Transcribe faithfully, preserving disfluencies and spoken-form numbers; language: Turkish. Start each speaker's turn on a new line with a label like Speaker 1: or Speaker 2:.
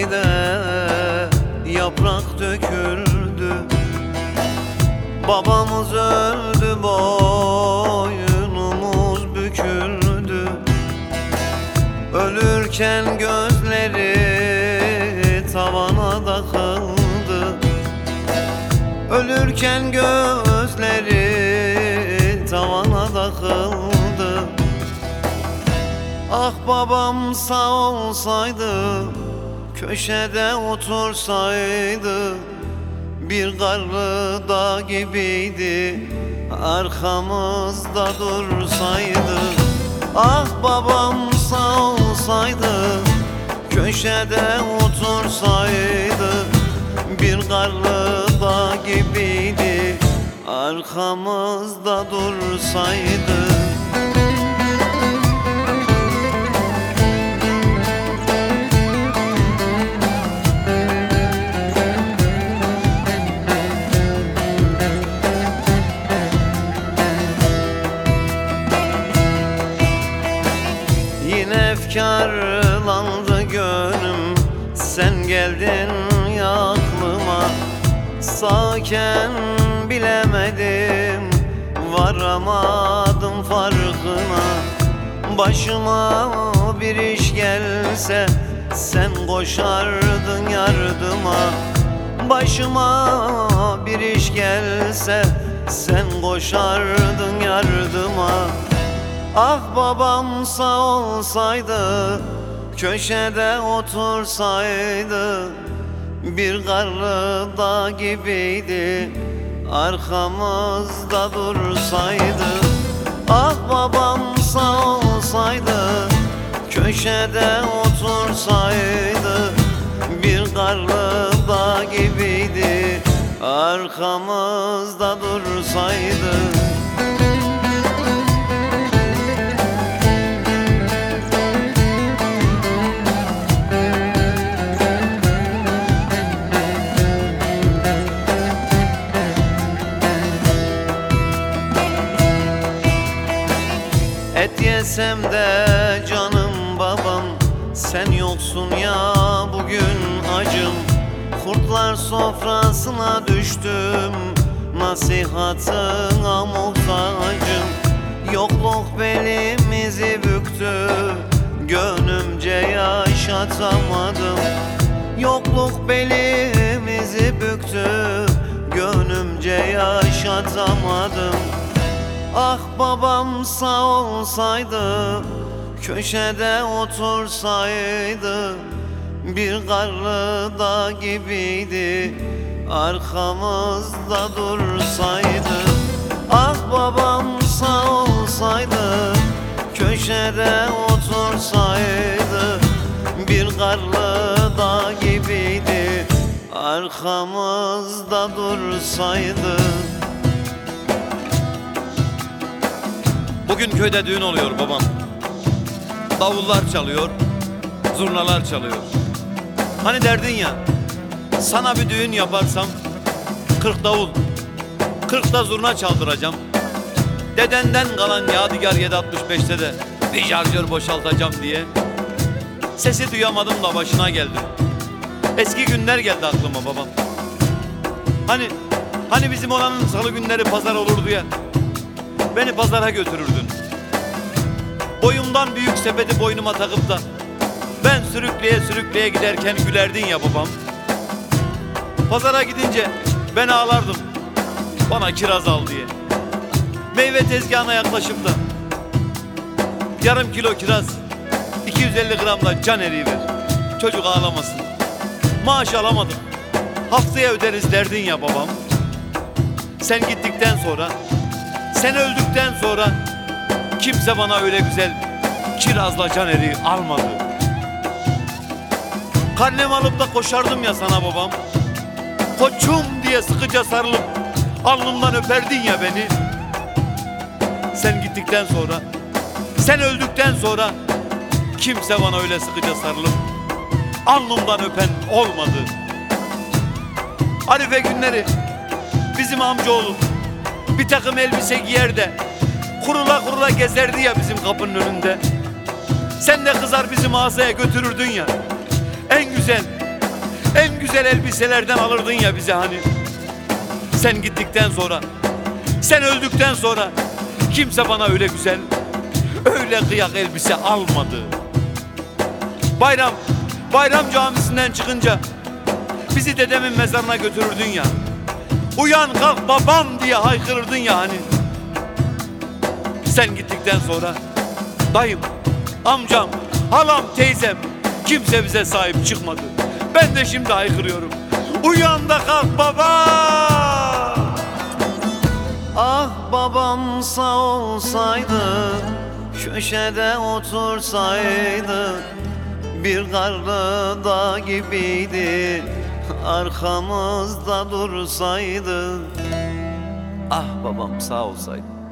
Speaker 1: bahçede yaprak döküldü. Babamız öldü, boynumuz büküldü. Ölürken gözleri tavana takıldı. Ölürken gözleri tavana takıldı. Ah babam sağ olsaydı, köşede otursaydı, bir karlı dağ gibiydi, arkamızda dursaydı. Ah babam sağ olsaydı, köşede otursaydı, bir karlı dağ gibiydi, arkamızda dursaydı. Yine efkarlandı gönlüm, sen geldin ya aklıma. Sağken bilemedim, varamadım farkına. Başıma bir iş gelse, sen koşardın yardıma. Başıma bir iş gelse, sen koşardın yardıma. Ah babam sağ olsaydı, köşede otursaydı, bir karlı dağ gibiydi, arkamızda dursaydı. Ah babam sağ olsaydı, köşede otursaydı, bir karlı dağ gibiydi, arkamızda dursaydı. Et yesem de canım babam, sen yoksun ya bugün acım. Kurtlar sofrasına düştüm, nasihatına muhtacım. Yokluk belimizi büktü, gönlümce yaşatamadım. Yokluk belimizi büktü, gönlümce yaşatamadım. Ah babam sağ olsaydı, köşede otursaydı, bir karlı dağ gibiydi, arkamızda dursaydı. Ah babam sağ olsaydı, köşede otursaydı, bir karlı dağ gibiydi, arkamızda dursaydı.
Speaker 2: Bugün köyde düğün oluyor babam. Davullar çalıyor, zurnalar çalıyor. Hani derdin ya, sana bir düğün yaparsam kırk davul, kırk da zurna çaldıracağım. Dedenden kalan yadigar yedi altmış beşte de bir şarjör boşaltacağım diye. Sesi duyamadım da başına geldi. Eski günler geldi aklıma babam. Hani, hani bizim oranın salı günleri pazar olurdu ya. Beni pazara götürürdün. Boyumdan büyük sepeti boynuma takıp da ben sürükleye sürükleye giderken gülerdin ya babam. Pazara gidince ben ağlardım, bana kiraz al diye. Meyve tezgahına yaklaşıp da yarım kilo kiraz, iki yüz elli gram da can eriği ver, çocuk ağlamasın. Maaş alamadım, haftaya öderiz derdin ya babam. Sen gittikten sonra, sen öldükten sonra kimse bana öyle güzel kirazla can eriği almadı. Karnemi alıp da koşardım ya sana babam. Koçum diye sıkıca sarılıp alnımdan öperdin ya beni. Sen gittikten sonra, sen öldükten sonra kimse bana öyle sıkıca sarılıp alnımdan öpen olmadı. Arife günleri bizim amcaoğlu bir takım elbise giyer de kurula kurula gezerdi ya bizim kapının önünde. Sen de kızar bizi mağazaya götürürdün ya. En güzel, En güzel elbiselerden alırdın ya bize hani. Sen gittikten sonra, sen öldükten sonra kimse bana öyle güzel, öyle kıyak elbise almadı. Bayram, bayram camisinden çıkınca bizi dedemin mezarına götürürdün ya. Uyan kalk babam diye haykırırdın ya hani. Sen gittikten sonra dayım, amcam, halam, teyzem kimse bize sahip çıkmadı. Ben de şimdi haykırıyorum. Uyan da kalk baba.
Speaker 1: Ah babam sağ olsaydı, köşede otursaydı, bir karlı dağ gibiydi, arkamızda dursaydı. Ah babam sağ olsaydı.